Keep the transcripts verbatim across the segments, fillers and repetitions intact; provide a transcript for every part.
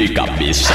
de cabeça.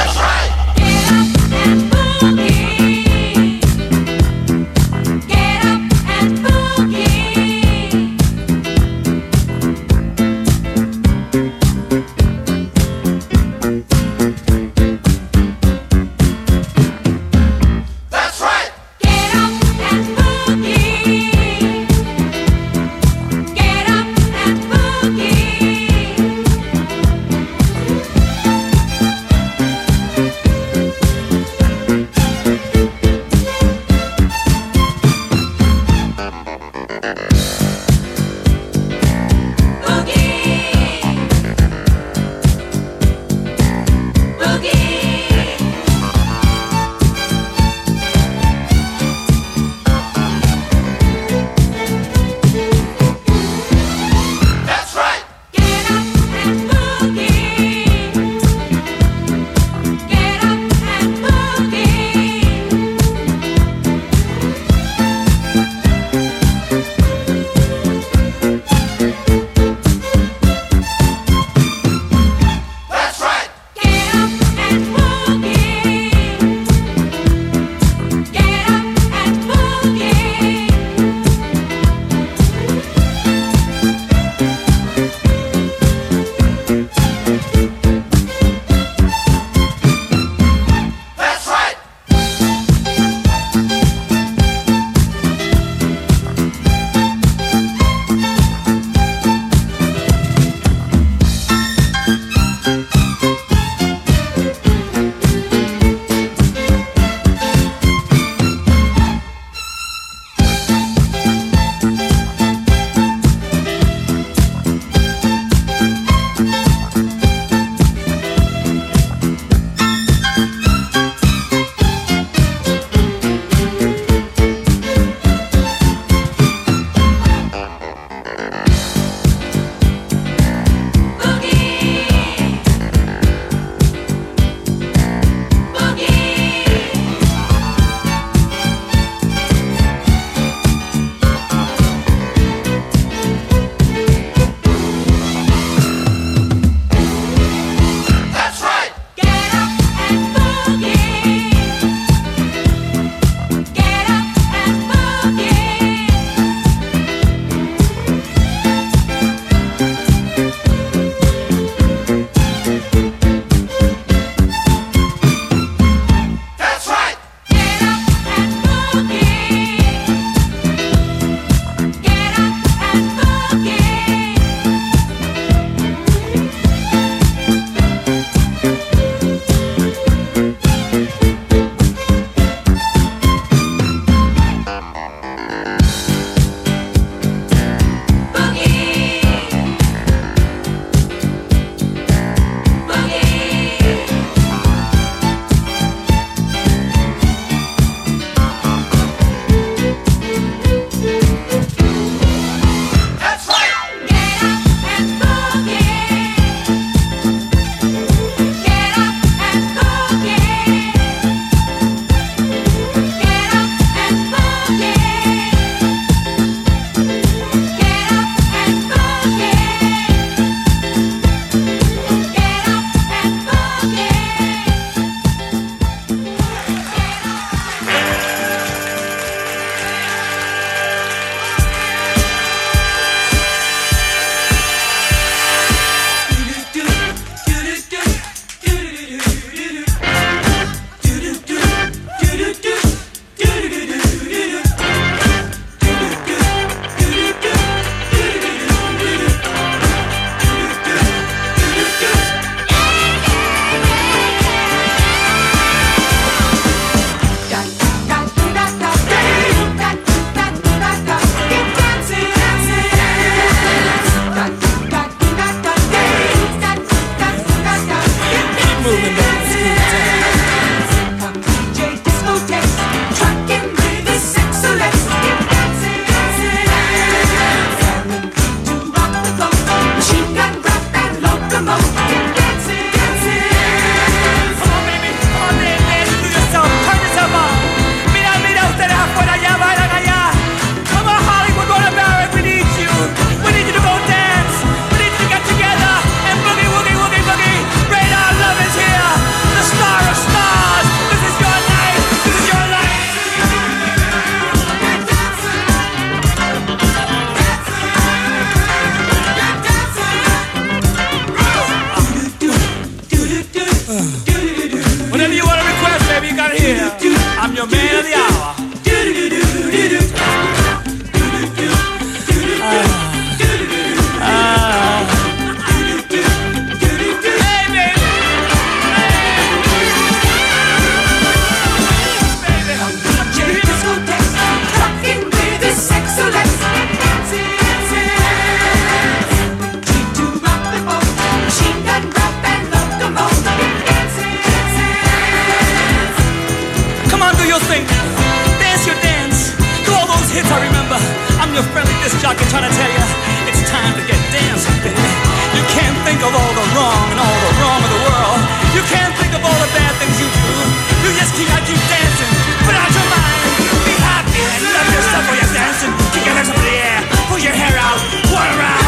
I remember, I'm your friendly disc jockey trying to tell you it's time to get dancing, baby. You can't think of all the wrong and all the wrong of the world. You can't think of all the bad things you do. You just keep, I keep dancing, put out your mind, be happy and love yourself while you're dancing. Kick your legs up in the air, pull your hair out, whirl around.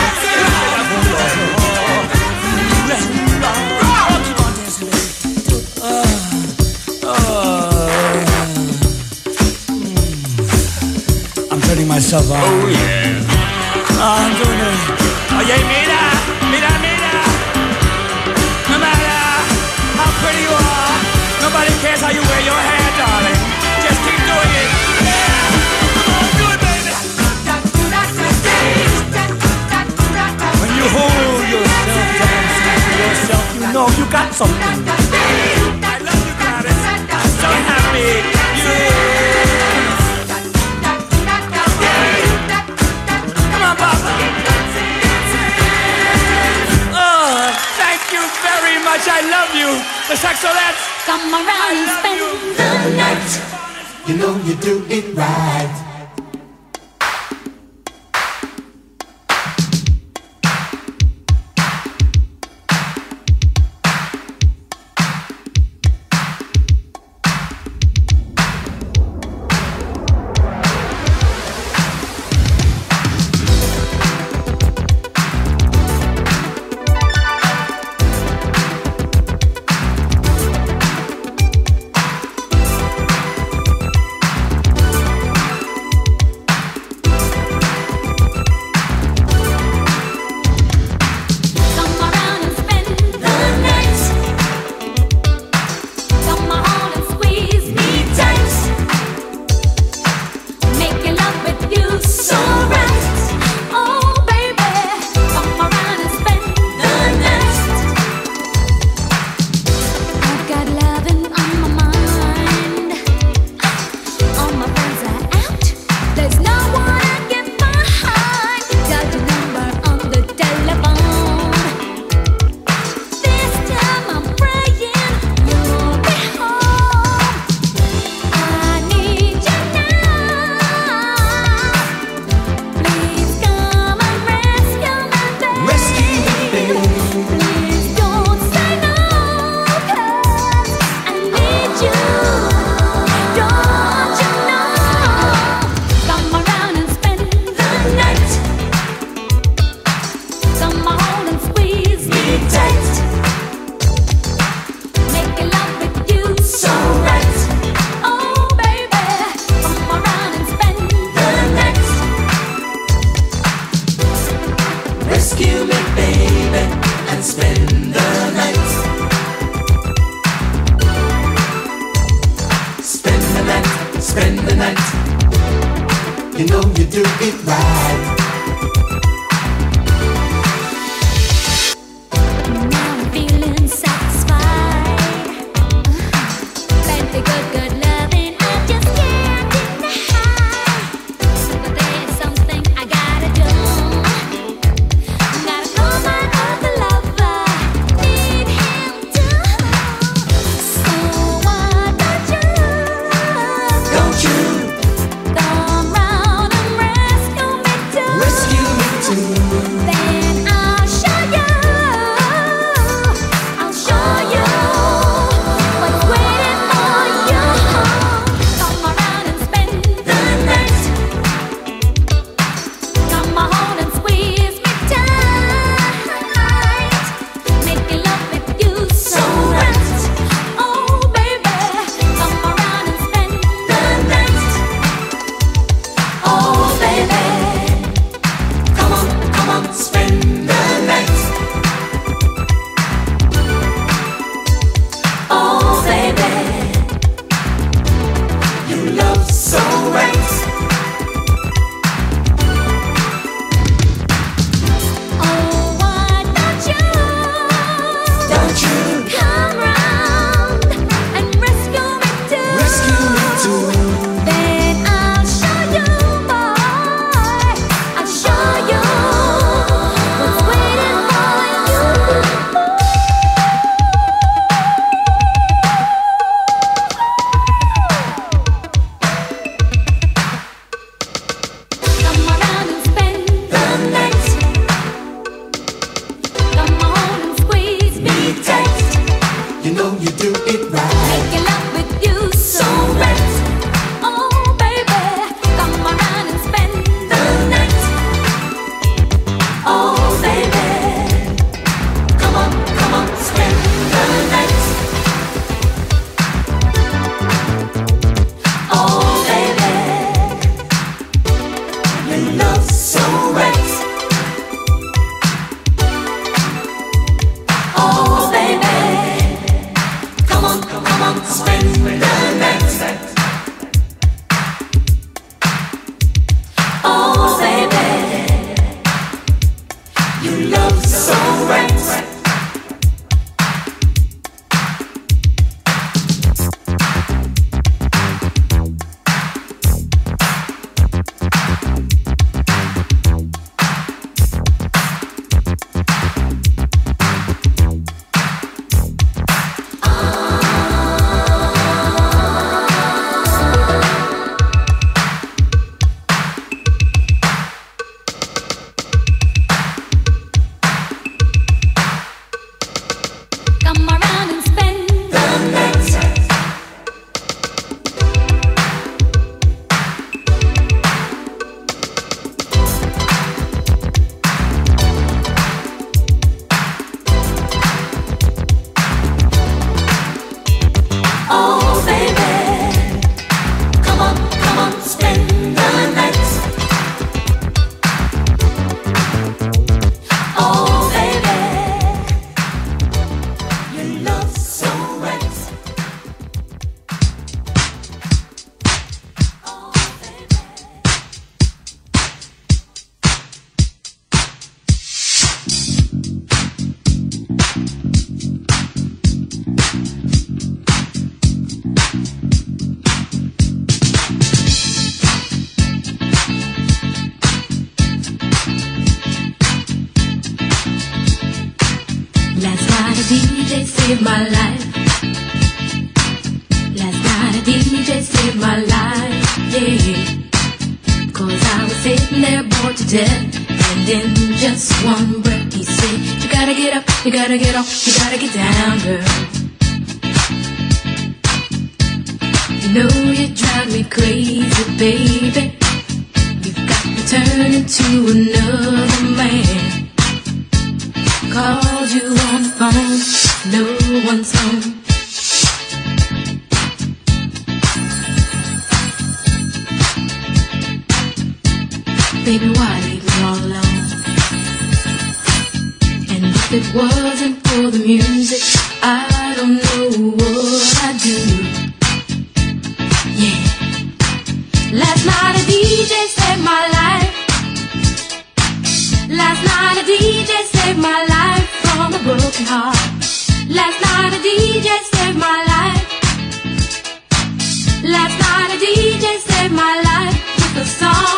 Oh, keep on dancing, baby. Oh, oh, yeah. I'm turning myself on. Oh yeah. Oh, I'm doing it. Oye, mira, mira, mira. No matter how pretty you are, nobody cares how you wear your hair, darling. Just keep doing it. Yeah. Come on, do it, baby. When you hold yourself dancing to yourself, you know you got something. I love you, Gladys. I'm so happy. Yeah. Come on, Papa. Oh, thank you very much. I love you. The Saxolettes. Come around and spend the night. You know you do it right. You know you do it right. Rescue me too. spend the night. Oh, baby, your love's so right. Oh, baby. Last night a D J saved my life. Last night a D J saved my life, yeah. Cause I was sitting there bored to death, and in just one breath he said, you gotta get up, you gotta get off, you gotta get down, girl. You know you drive me crazy, baby. You've got me turning to another man. Called you on the phone, no one's home. Baby, why leave me all alone? And if it wasn't for the music, I don't know what I'd do. Yeah. Last night a D J saved my life. Last night a D J saved my life from a broken heart. Last night a D J saved my life. Last night a D J saved my life with a song.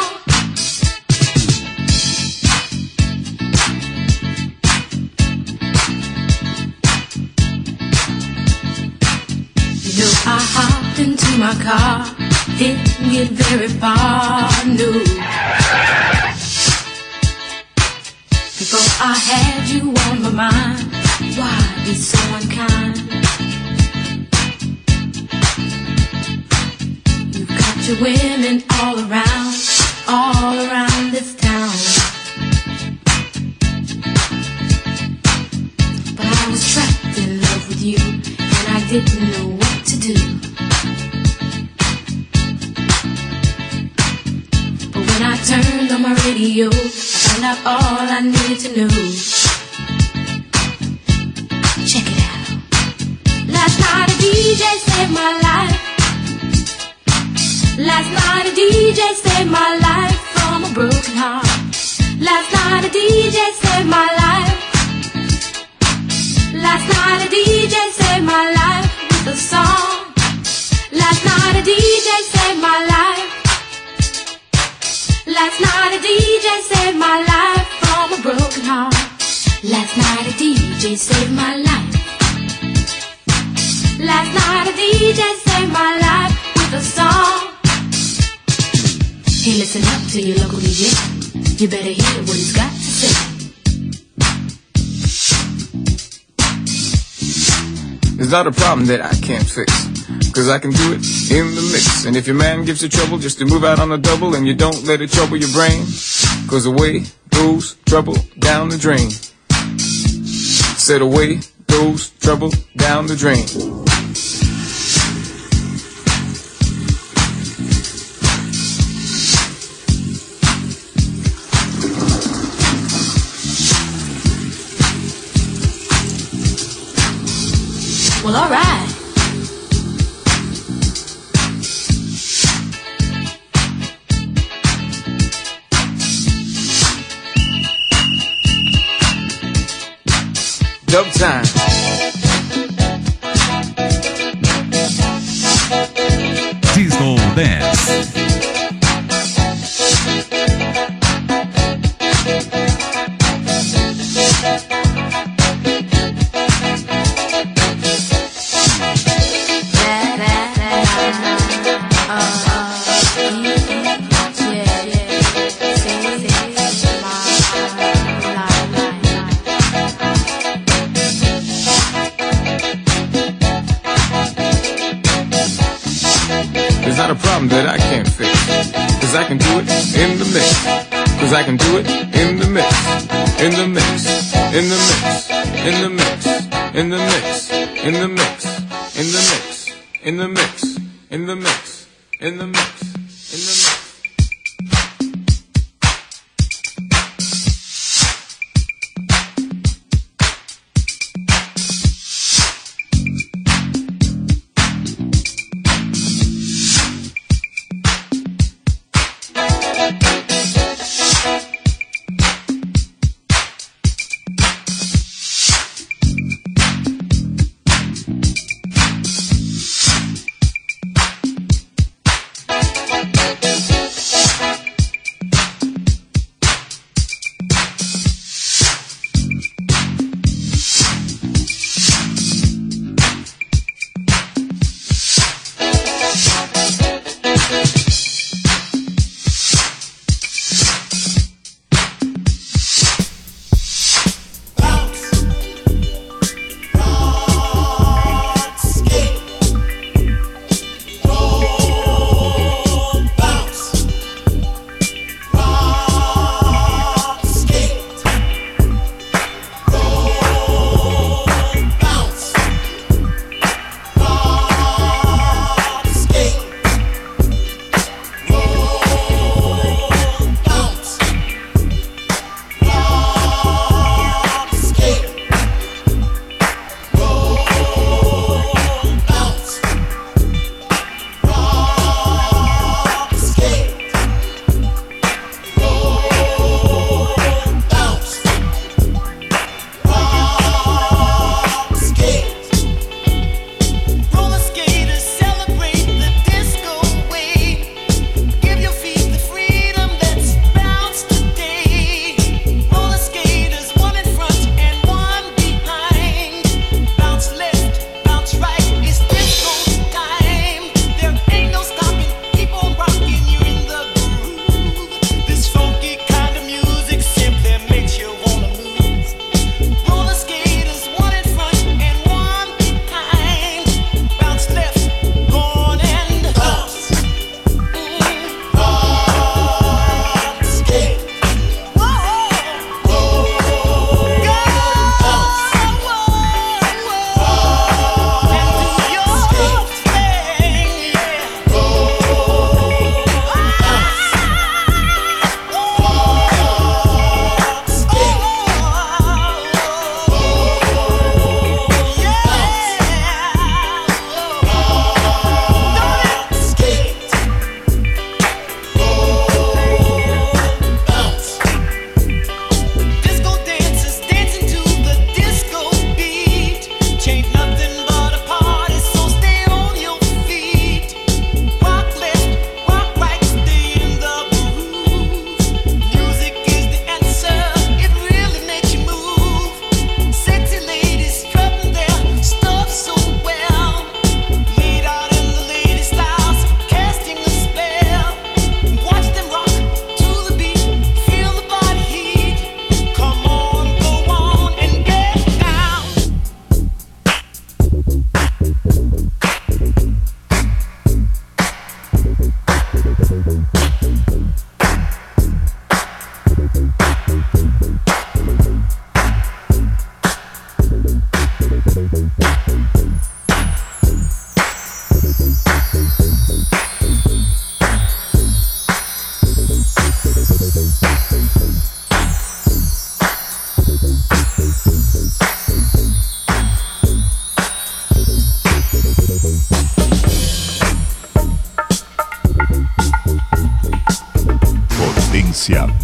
You know I hopped into my car, didn't get very far, no. Before I had you on my mind, why be so unkind? You've got your women all around, all around this town. But I was trapped in love with you, and I didn't know what to do. But when I turned on my radio, found out all I needed to know. Check it out. Last night a D J saved my life. Last night a D J saved my life from a broken heart. Last night a D J saved my life. Last night a D J saved my life with a song. Last night a D J saved my life. Last night a D J saved my life from a broken heart. Last night a D J saved my life. Last night a D J saved my life with a song. Hey, listen up to your local D J. You better hear what he's got to say. It's not a problem that I can't fix, cause I can do it in the mix. And if your man gives you trouble just to move out on a double, and you don't let it trouble your brain, cause away goes trouble down the drain. Said away goes trouble down the drain. Well, alright. Dub time. Disco Dance. It's not a problem that I can't fix, cause I can do it in the mix. Cause I can do it in the mix. In the mix. In the mix. In the mix. In the mix. In the mix. In the mix. In the mix. In the mix. In the mix. In the mix.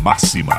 máxima.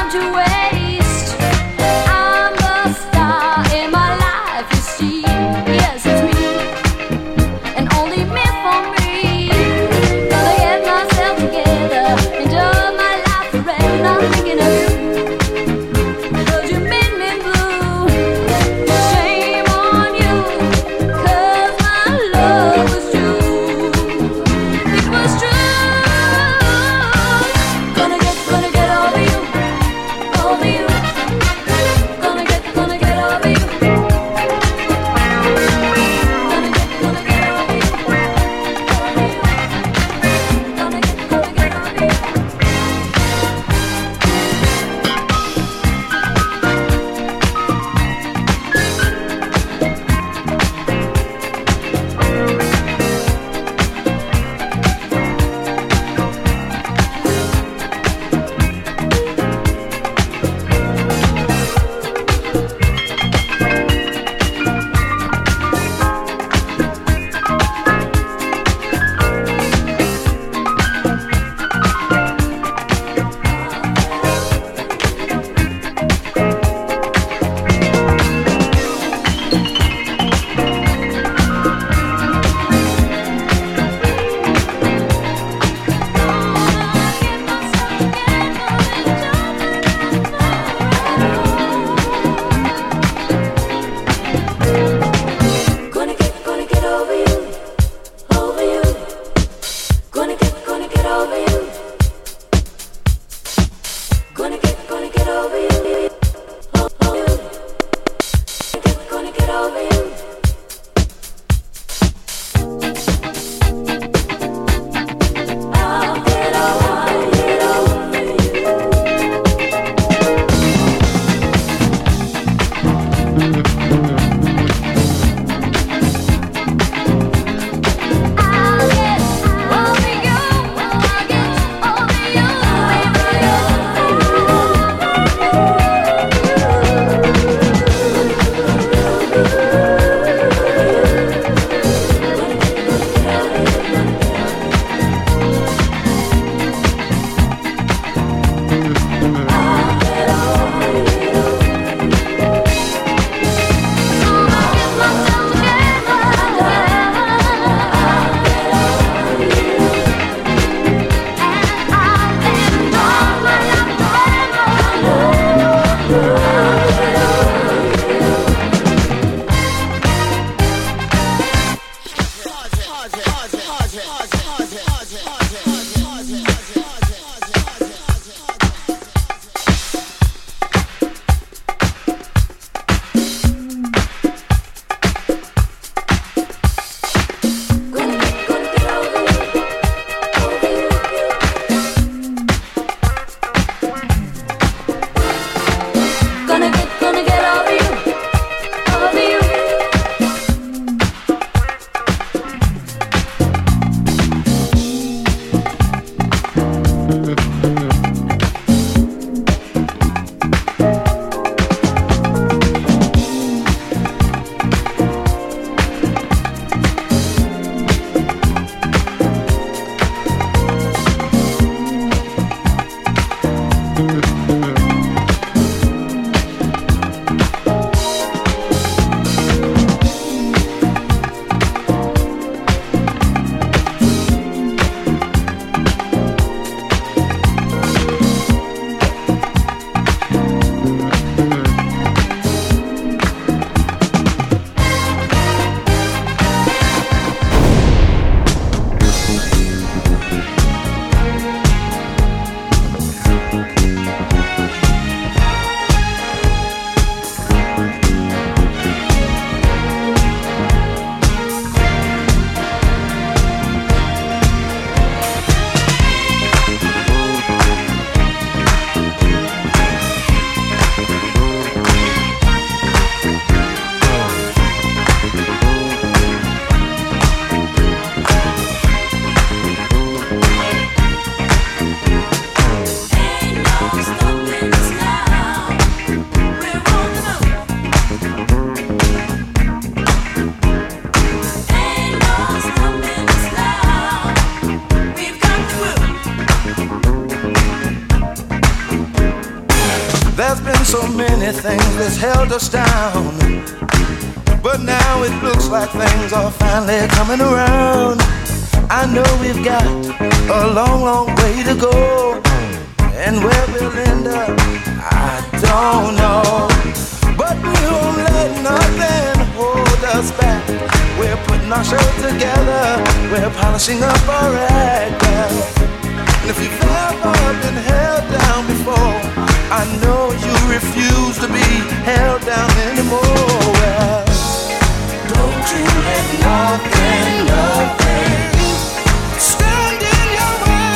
time to waste. I'm the star in my life, you see. Yes, it's me, and only me for me. Gotta get myself together, enjoy my life forever. I'm thinking of you, 'cause you made me blue. Shame on you, 'cause my love was true. It was true. Gonna get, gonna get over you. Oh, so many things that's held us down, but now it looks like things are finally coming around. I know we've got a long, long way to go, and where we'll end up, I don't know. But we won't let nothing hold us back. We're putting our show together, we're polishing up our act. And if you've ever been held down before, I know you refuse to be held down anymore. Well, don't you let nothing, nothing stand in your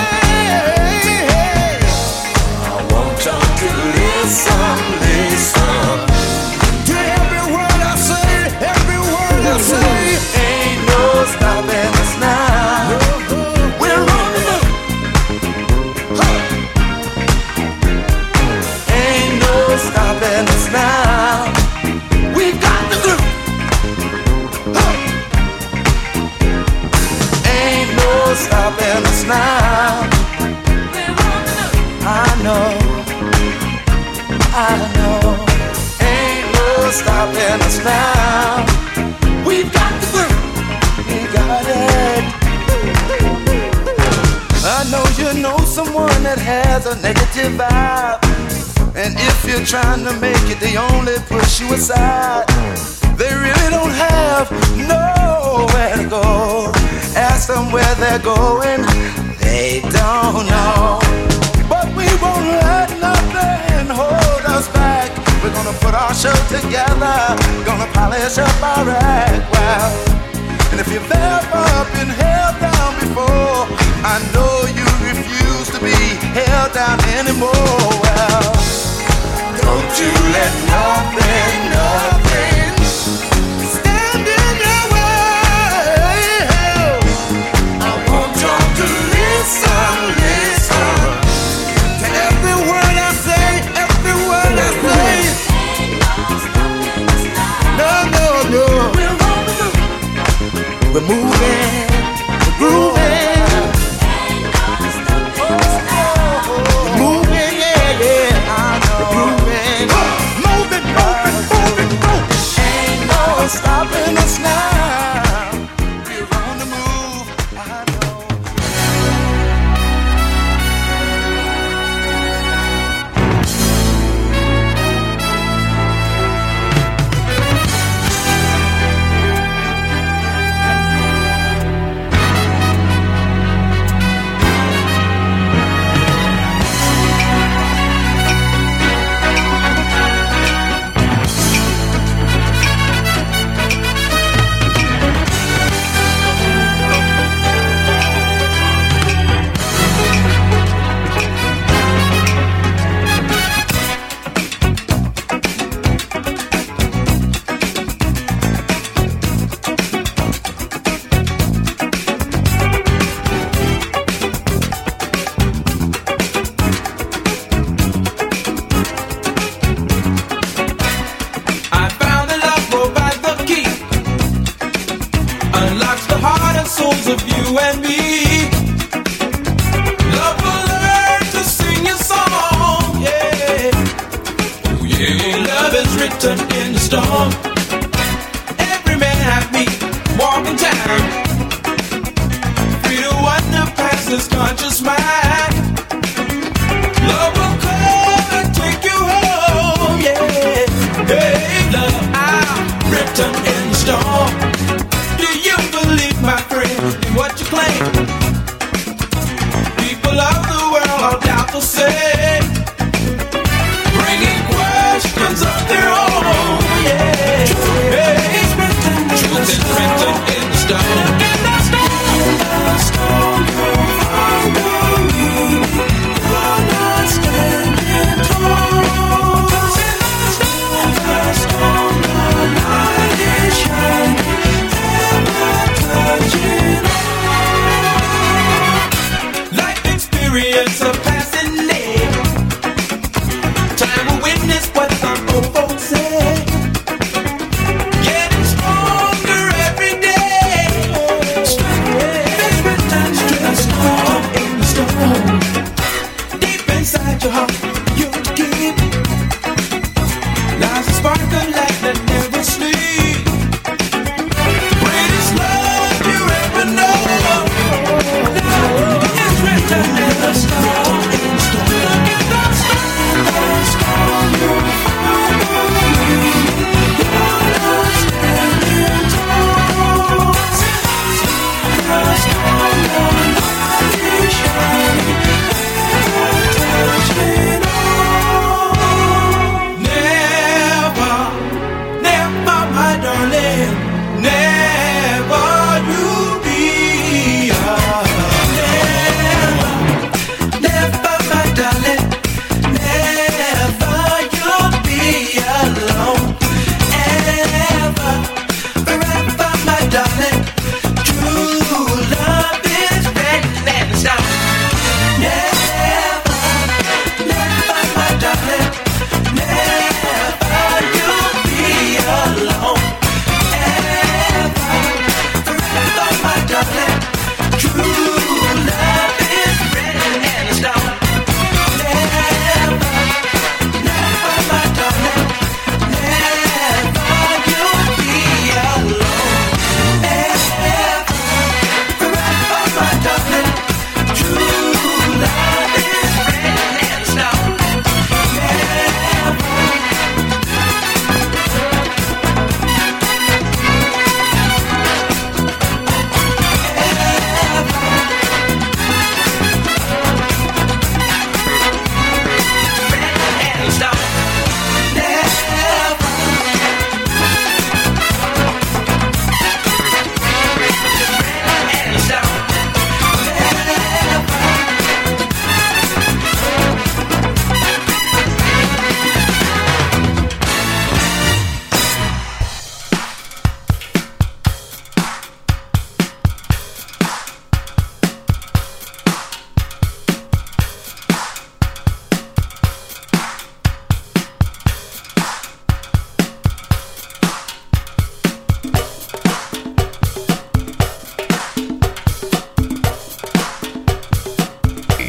way. I want y'all to listen, listen to every word I say, every word I say. Ain't no stopping us now. We're on the move. Ain't no stopping us now. We got the groove. Ain't no stopping us now. I know, I know. Ain't no stopping us now. We've got the groove. We got it. I know you know someone that has a negative vibe, and if you're trying to make it, they only push you aside. They really don't have nowhere to go. Ask them where they're going, they don't know. But we won't let nothing hold us back. We're gonna put our show together, gonna polish up our act. Well, and if you've ever been held down before, I know you refuse to be held down anymore. Well, don't you let nothing, nothing stand in your way. I want y'all to listen, listen to every word I say, every word I say. No, no, no. We're moving, we're grooving. We're moving, yeah, yeah. I know. We're grooving. Moving, moving, moving, moving. Ain't no stopping us now. We're on the move, I know.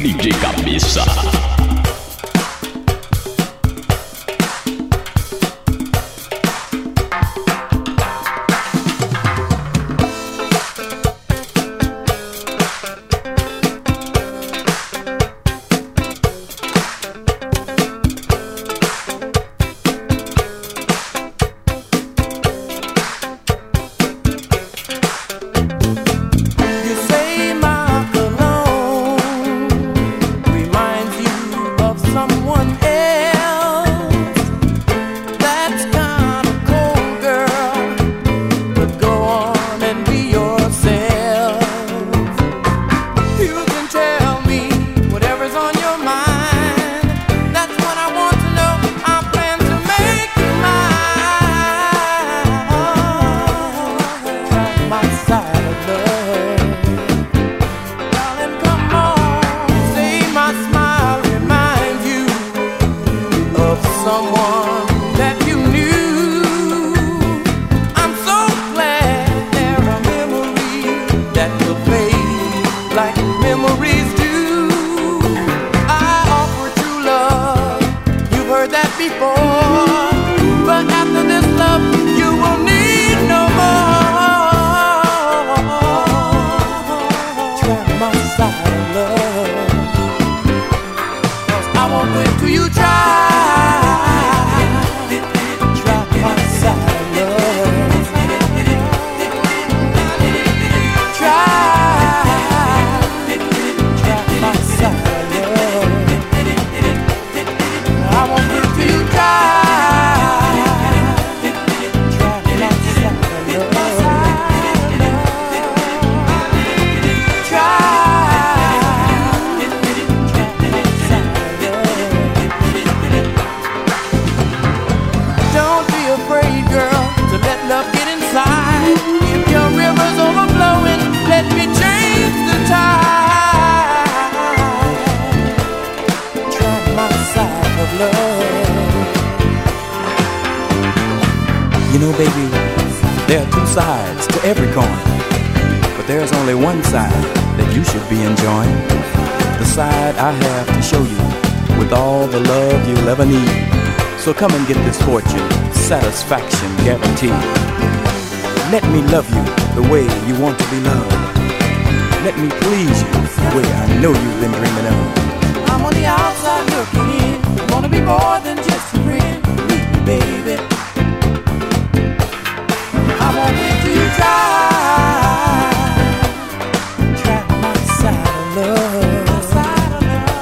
D J Cabeça. You know, baby, there are two sides to every coin, but there's only one side that you should be enjoying. The side I have to show you with all the love you'll ever need. So come and get this fortune, satisfaction guaranteed. Let me love you the way you want to be loved. Let me please you the way I know you've been dreaming of. I'm on the outside looking in. Wanna be more than just a friend. Meet me, baby. I won't wait till you try. Try my side of love. My side of love.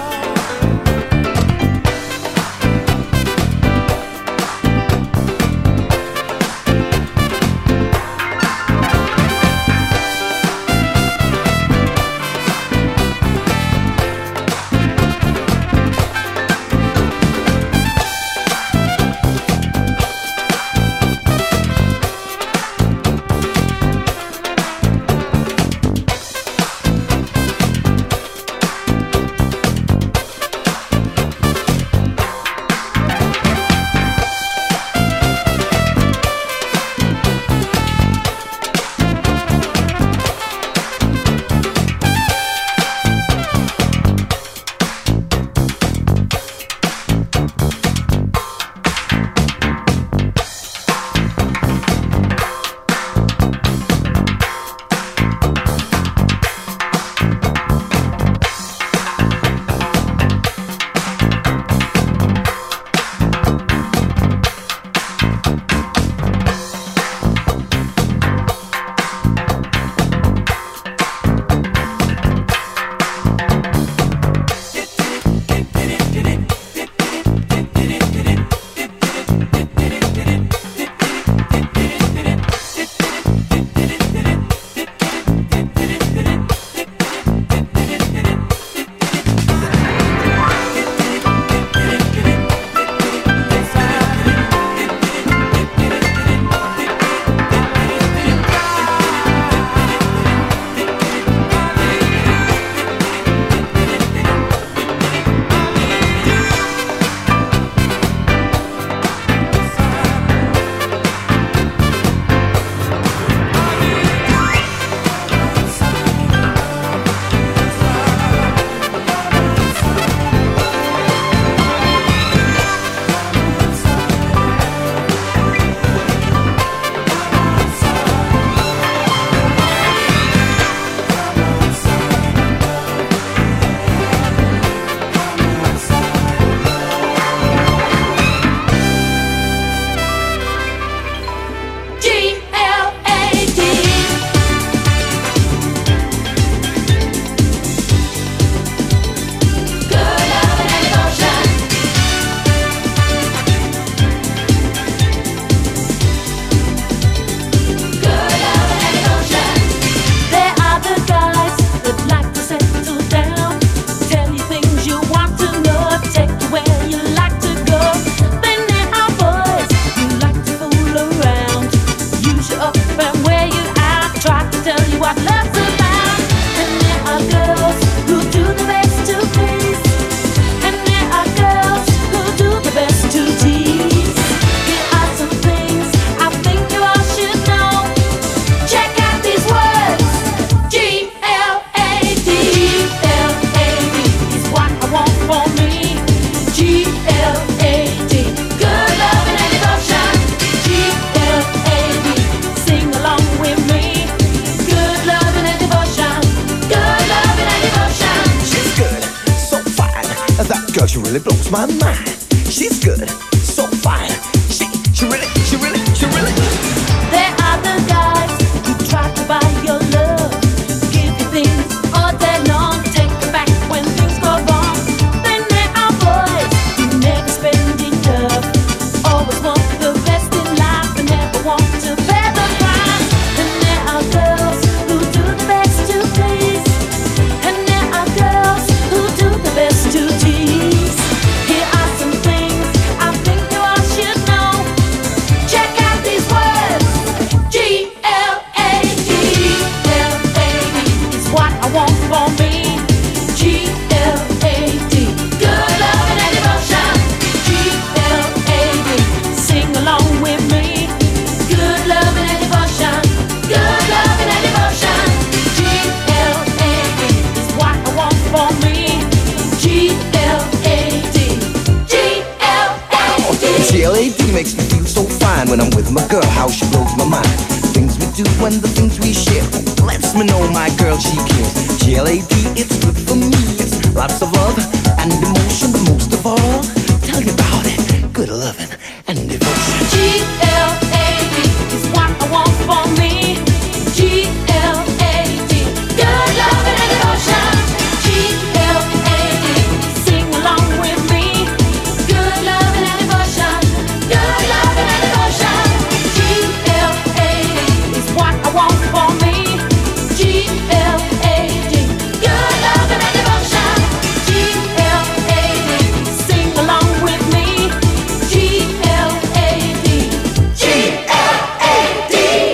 she really blows my mind. She's good, so fine. She, she really, she really, she really. There are the guys who try to buy your love, give you things all day long, take it back when things go wrong. Then there are boys who never spend enough, always want the best in life and never want to pay the price. And there are girls who do the best to please, and there are girls who do the best to tease. Here are some things I think you all should know. Check out these words. G L A D. G L A D is what I want for me. G L A D. Good love and devotion. G L A D. Sing along with me. Good love and devotion. Good love and devotion. G L A D is what I want for me. G L A D. G L A D. G L A D makes me feel so fine when I'm with my girl, how she blows my mind. Things we do and the things we share lets me know my girl, she cares. G L A D, it's good for me. It's lots of love and emotion, but most of all, tell you about it. Good loving and devotion. G L A D is what I want for me. G L A D. Good love and devotion. G L A D. Sing along with me. Good love and devotion. Good love and devotion. G L A D is what I want for me. G L A D. Good love and devotion. G L A D. Sing along with me. G L A D. G L A D.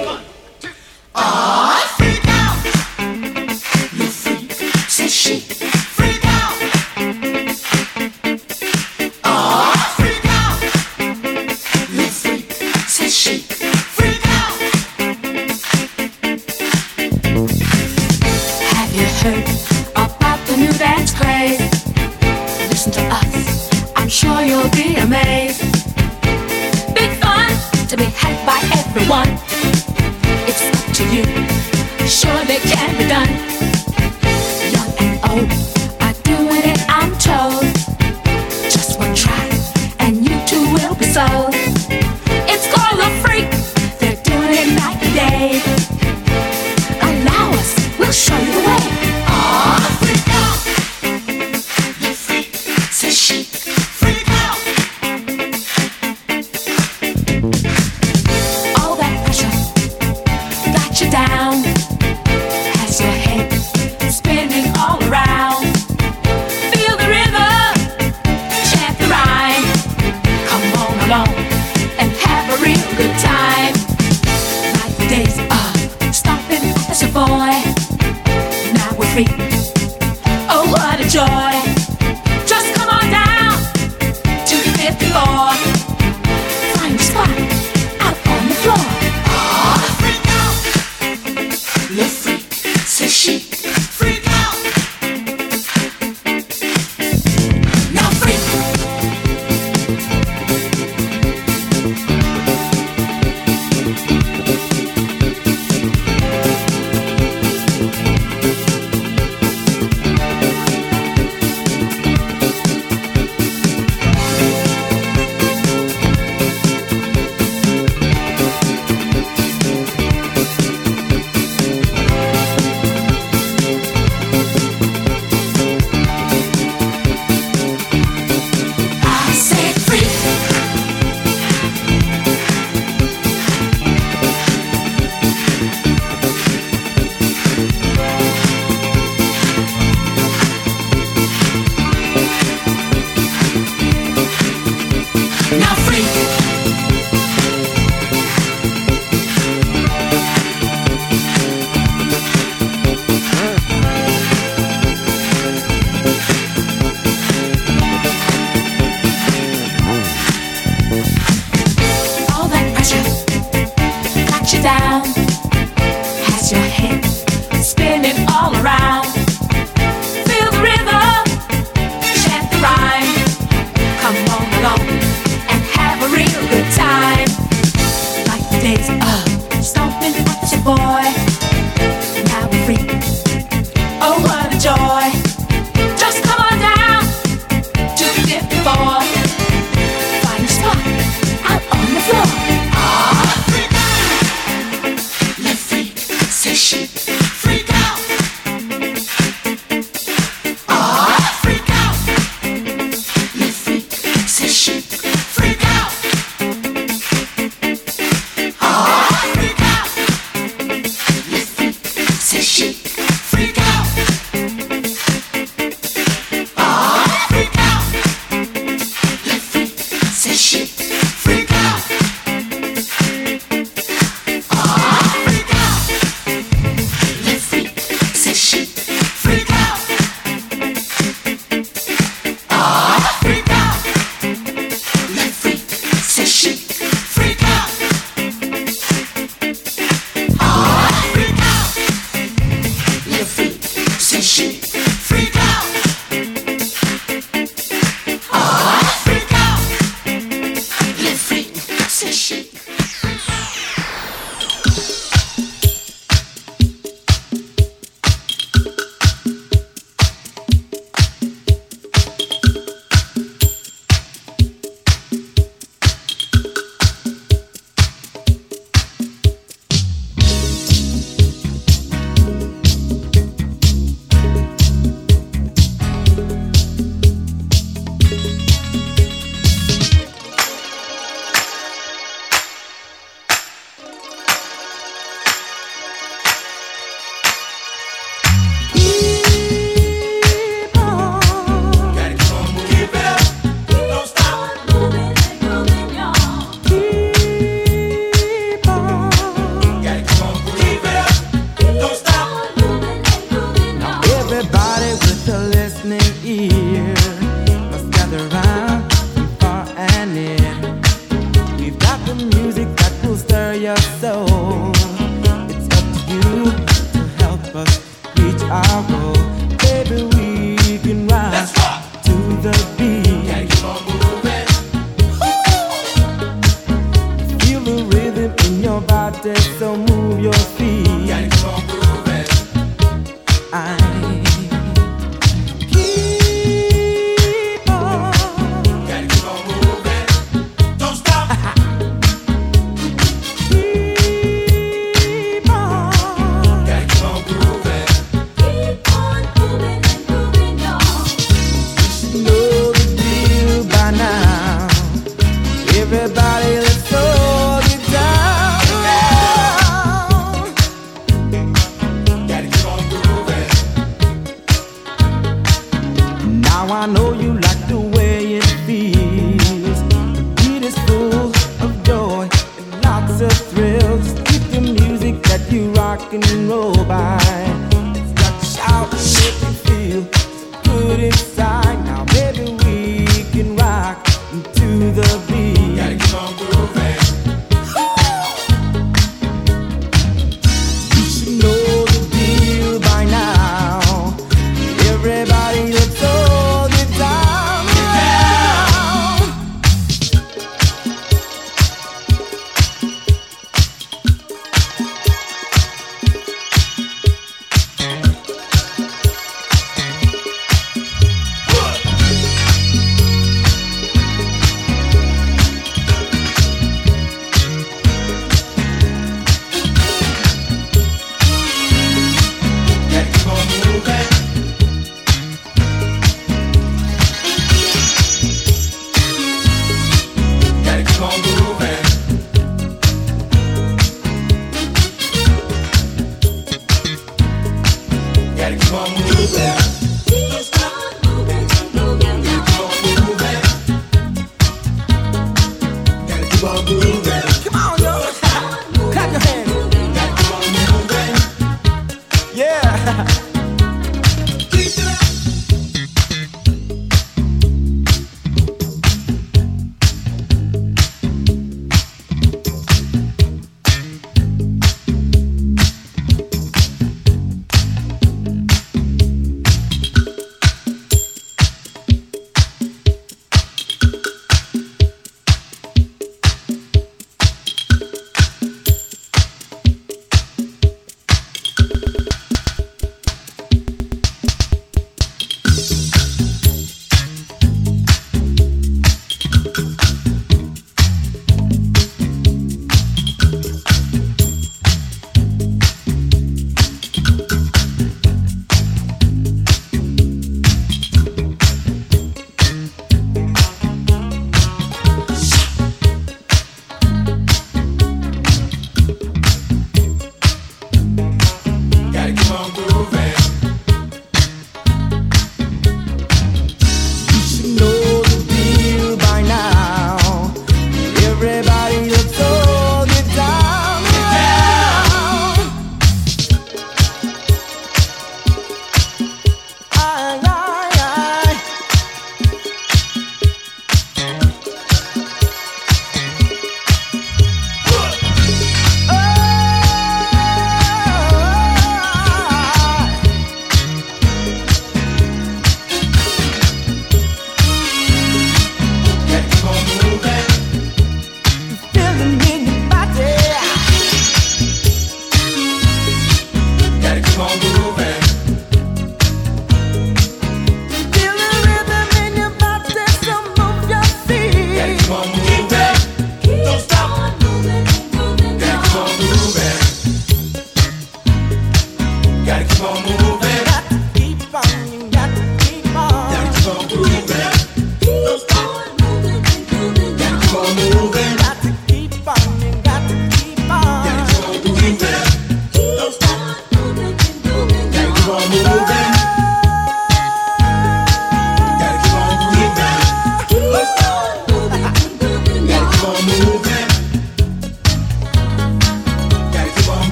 Ah, freak out. You freak, says she. Freak out. Ah, freak out. You freak, says she. Freak out. Have you heard about the new dance craze? Listen to us, I'm sure you'll be amazed. Big fun to be had by everyone. It's up to you, surely it can be done. Young and old are doing it, I'm told. Just one try and you too will be sold. It's called a freak, they're doing it night and day. Allow us, we'll show you the way. Ah, freak out. You freak, says she. Freak out. All that pressure got you down, has your head spinning all around. Feel the rhythm, chant the rhyme. Come on along and have a real good time. Like the days of stomping as a boy, now we're free. Oh, what a joy! Just come on down to the fifth floor. Find a spot out on the floor. Ah, freak out. You freak, says she. Freak out. Now freak. Now I know you like the way it feels. The beat is full of joy and lots of thrills. Keep the music that you rock and roll by. It's got to shout and make you feel so good inside. Now baby we can rock to the beat. Gotta keep on grooving. You should know the deal by now. Everybody looks all the time around.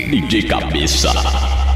D J Cabeça.